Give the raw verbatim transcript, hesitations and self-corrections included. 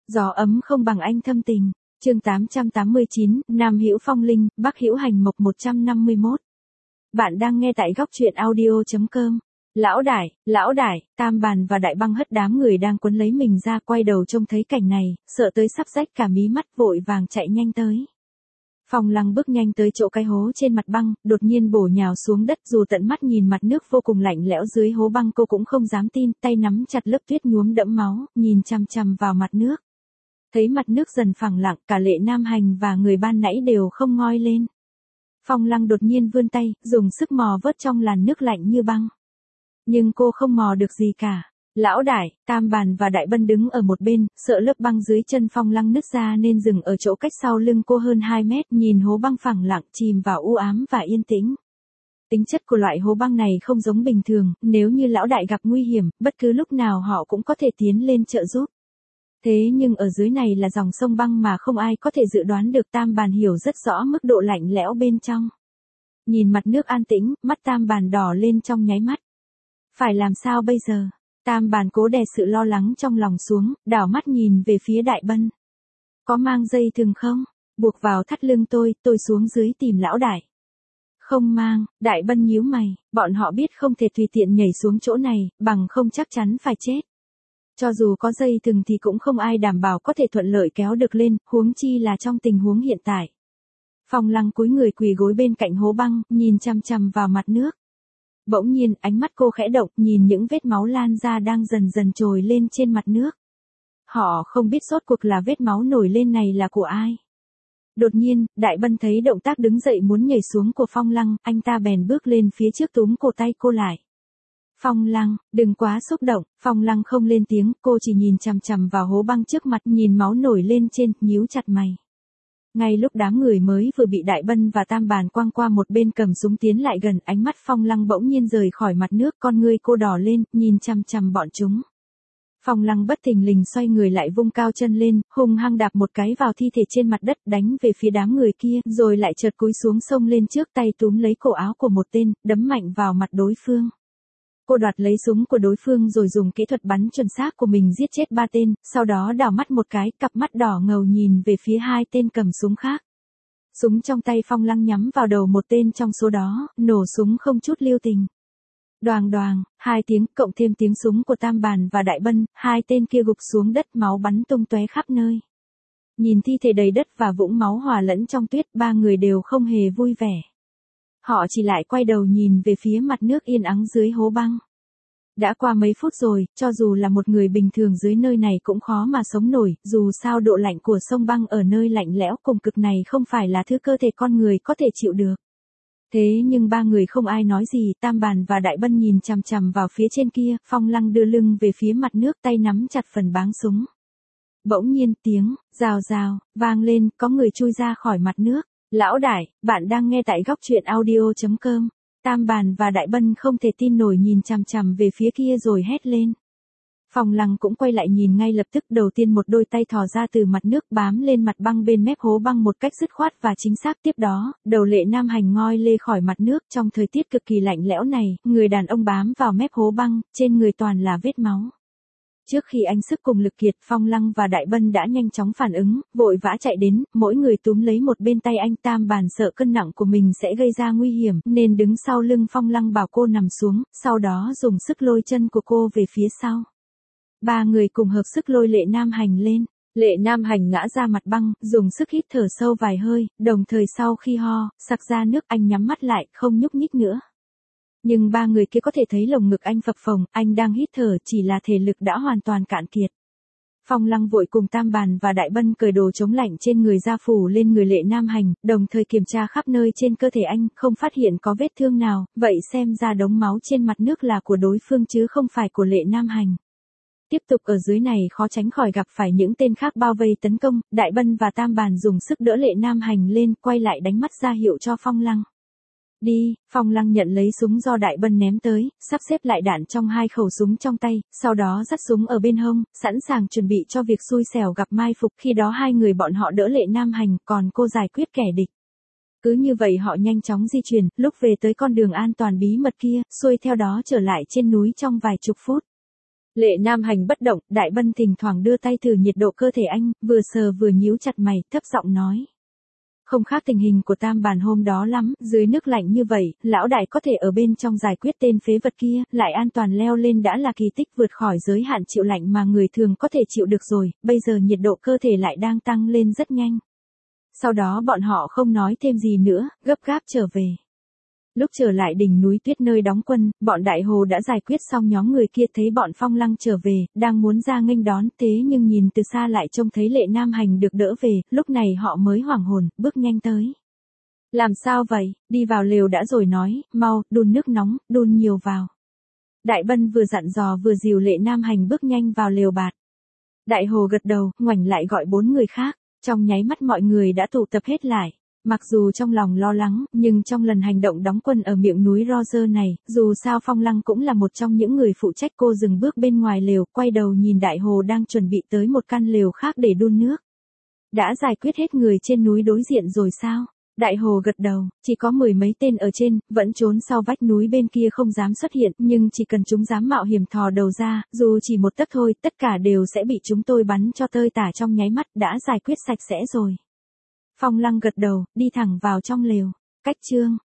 Gió ấm không bằng anh thâm tình. Chương tám trăm tám mươi chín, Nam hữu phong linh, Bắc hữu hành mộc một trăm năm mươi mốt. Bạn đang nghe tại góc truyện audio chấm com. Lão đại, lão đại, Tam Bàn và Đại Băng hất đám người đang quấn lấy mình ra, quay đầu trông thấy cảnh này, sợ tới sắp rách cả mí mắt, vội vàng chạy nhanh tới. Phong Lăng bước nhanh tới chỗ cái hố trên mặt băng, đột nhiên bổ nhào xuống đất, dù tận mắt nhìn mặt nước vô cùng lạnh lẽo dưới hố băng cô cũng không dám tin, tay nắm chặt lớp tuyết nhuốm đẫm máu, nhìn chằm chằm vào mặt nước. Thấy mặt nước dần phẳng lặng, cả Lệ Nam Hành và người ban nãy đều không ngoi lên. Phong Lăng đột nhiên vươn tay, dùng sức mò vớt trong làn nước lạnh như băng. Nhưng cô không mò được gì cả. Lão đại, Tam Bàn và Đại Bân đứng ở một bên, sợ lớp băng dưới chân Phong Lăng nứt ra nên dừng ở chỗ cách sau lưng cô hơn hai mét, nhìn hố băng phẳng lặng chìm vào u ám và yên tĩnh. Tính chất của loại hố băng này không giống bình thường, nếu như lão đại gặp nguy hiểm, bất cứ lúc nào họ cũng có thể tiến lên trợ giúp. Thế nhưng ở dưới này là dòng sông băng mà không ai có thể dự đoán được. Tam Bàn hiểu rất rõ mức độ lạnh lẽo bên trong. Nhìn mặt nước an tĩnh, mắt Tam Bàn đỏ lên trong nháy mắt. Phải làm sao bây giờ? Tam Bàn cố đè sự lo lắng trong lòng xuống, đảo mắt nhìn về phía Đại Bân. Có mang dây thừng không? Buộc vào thắt lưng tôi, tôi xuống dưới tìm lão đại. Không mang. Đại Bân nhíu mày, bọn họ biết không thể tùy tiện nhảy xuống chỗ này, bằng không chắc chắn phải chết. Cho dù có dây thừng thì cũng không ai đảm bảo có thể thuận lợi kéo được lên, huống chi là trong tình huống hiện tại. Phong Lăng cúi người quỳ gối bên cạnh hố băng, nhìn chằm chằm vào mặt nước. Bỗng nhiên, ánh mắt cô khẽ động, nhìn những vết máu lan ra đang dần dần trồi lên trên mặt nước. Họ không biết rốt cuộc là vết máu nổi lên này là của ai. Đột nhiên, Đại Bân thấy động tác đứng dậy muốn nhảy xuống của Phong Lăng, anh ta bèn bước lên phía trước túm cổ tay cô lại. Phong Lăng, đừng quá xúc động. Phong Lăng không lên tiếng, cô chỉ nhìn chằm chằm vào hố băng trước mặt, nhìn máu nổi lên trên, nhíu chặt mày. Ngay lúc đám người mới vừa bị Đại Bân và Tam Bàn quăng qua một bên cầm súng tiến lại gần, ánh mắt Phong Lăng bỗng nhiên rời khỏi mặt nước, con ngươi cô đỏ lên, nhìn chằm chằm bọn chúng. Phong Lăng bất thình lình xoay người lại, vung cao chân lên, hung hăng đạp một cái vào thi thể trên mặt đất, đánh về phía đám người kia, rồi lại chợt cúi xuống xông lên trước, tay túm lấy cổ áo của một tên, đấm mạnh vào mặt đối phương. Cô đoạt lấy súng của đối phương rồi dùng kỹ thuật bắn chuẩn xác của mình giết chết ba tên, sau đó đảo mắt một cái, cặp mắt đỏ ngầu nhìn về phía hai tên cầm súng khác. Súng trong tay Phong Lăng nhắm vào đầu một tên trong số đó, nổ súng không chút lưu tình. Đoàng đoàng, hai tiếng, cộng thêm tiếng súng của Tam Bàn và Đại Bân, hai tên kia gục xuống đất, máu bắn tung tóe khắp nơi. Nhìn thi thể đầy đất và vũng máu hòa lẫn trong tuyết, ba người đều không hề vui vẻ. Họ chỉ lại quay đầu nhìn về phía mặt nước yên ắng dưới hố băng. Đã qua mấy phút rồi, cho dù là một người bình thường dưới nơi này cũng khó mà sống nổi, dù sao độ lạnh của sông băng ở nơi lạnh lẽo cùng cực này không phải là thứ cơ thể con người có thể chịu được. Thế nhưng ba người không ai nói gì, Tam Bàn và Đại Bân nhìn chằm chằm vào phía trên kia, Phong Lăng đưa lưng về phía mặt nước, tay nắm chặt phần báng súng. Bỗng nhiên tiếng, rào rào, vang lên, có người chui ra khỏi mặt nước. Lão đại, bạn đang nghe tại góc truyện audio chấm com. Tam Bàn và Đại Bân không thể tin nổi nhìn chằm chằm về phía kia rồi hét lên. Phong Lăng cũng quay lại nhìn ngay lập tức, đầu tiên một đôi tay thò ra từ mặt nước bám lên mặt băng bên mép hố băng một cách dứt khoát và chính xác, tiếp đó, đầu Lệ Nam Hành ngoi lê khỏi mặt nước. Trong thời tiết cực kỳ lạnh lẽo này, người đàn ông bám vào mép hố băng, trên người toàn là vết máu. Trước khi anh sức cùng lực kiệt, Phong Lăng và Đại Bân đã nhanh chóng phản ứng, vội vã chạy đến, mỗi người túm lấy một bên tay anh. Tam Bàn sợ cân nặng của mình sẽ gây ra nguy hiểm, nên đứng sau lưng Phong Lăng bảo cô nằm xuống, sau đó dùng sức lôi chân của cô về phía sau. Ba người cùng hợp sức lôi Lệ Nam Hành lên. Lệ Nam Hành ngã ra mặt băng, dùng sức hít thở sâu vài hơi, đồng thời sau khi ho, sặc ra nước, anh nhắm mắt lại, không nhúc nhích nữa. Nhưng ba người kia có thể thấy lồng ngực anh phập phồng, anh đang hít thở, chỉ là thể lực đã hoàn toàn cạn kiệt. Phong Lăng vội cùng Tam Bàn và Đại Bân cởi đồ chống lạnh trên người ra phủ lên người Lệ Nam Hành, đồng thời kiểm tra khắp nơi trên cơ thể anh, không phát hiện có vết thương nào, vậy xem ra đống máu trên mặt nước là của đối phương chứ không phải của Lệ Nam Hành. Tiếp tục ở dưới này khó tránh khỏi gặp phải những tên khác bao vây tấn công, Đại Bân và Tam Bàn dùng sức đỡ Lệ Nam Hành lên, quay lại đánh mắt ra hiệu cho Phong Lăng. Đi. Phong Lăng nhận lấy súng do Đại Bân ném tới, sắp xếp lại đạn trong hai khẩu súng trong tay, sau đó dắt súng ở bên hông, sẵn sàng chuẩn bị cho việc xui xẻo gặp mai phục. Khi đó hai người bọn họ đỡ Lệ Nam Hành, còn cô giải quyết kẻ địch. Cứ như vậy họ nhanh chóng di chuyển, lúc về tới con đường an toàn bí mật kia, xuôi theo đó trở lại trên núi trong vài chục phút. Lệ Nam Hành bất động, Đại Bân thỉnh thoảng đưa tay thử nhiệt độ cơ thể anh, vừa sờ vừa nhíu chặt mày, thấp giọng nói. Không khác tình hình của tam bản hôm đó lắm, dưới nước lạnh như vậy, lão đại có thể ở bên trong giải quyết tên phế vật kia, lại an toàn leo lên đã là kỳ tích vượt khỏi giới hạn chịu lạnh mà người thường có thể chịu được rồi, bây giờ nhiệt độ cơ thể lại đang tăng lên rất nhanh. Sau đó bọn họ không nói thêm gì nữa, gấp gáp trở về. Lúc trở lại đỉnh núi tuyết nơi đóng quân, bọn Đại Hồ đã giải quyết xong nhóm người kia thấy bọn Phong Lăng trở về, đang muốn ra nghênh đón thế nhưng nhìn từ xa lại trông thấy Lệ Nam Hành được đỡ về, lúc này họ mới hoảng hồn, bước nhanh tới. Làm sao vậy, đi vào lều đã rồi nói, mau, đun nước nóng, đun nhiều vào. Đại Bân vừa dặn dò vừa dìu Lệ Nam Hành bước nhanh vào lều bạt. Đại Hồ gật đầu, ngoảnh lại gọi bốn người khác, trong nháy mắt mọi người đã tụ tập hết lại. Mặc dù trong lòng lo lắng, nhưng trong lần hành động đóng quân ở miệng núi Roger này, dù sao Phong Lăng cũng là một trong những người phụ trách. Cô dừng bước bên ngoài lều, quay đầu nhìn Đại Hồ đang chuẩn bị tới một căn lều khác để đun nước. Đã giải quyết hết người trên núi đối diện rồi sao? Đại Hồ gật đầu, chỉ có mười mấy tên ở trên, vẫn trốn sau vách núi bên kia không dám xuất hiện, nhưng chỉ cần chúng dám mạo hiểm thò đầu ra, dù chỉ một tấc thôi, tất cả đều sẽ bị chúng tôi bắn cho tơi tả trong nháy mắt, đã giải quyết sạch sẽ rồi. Phong Lăng gật đầu, đi thẳng vào trong lều. Cách chương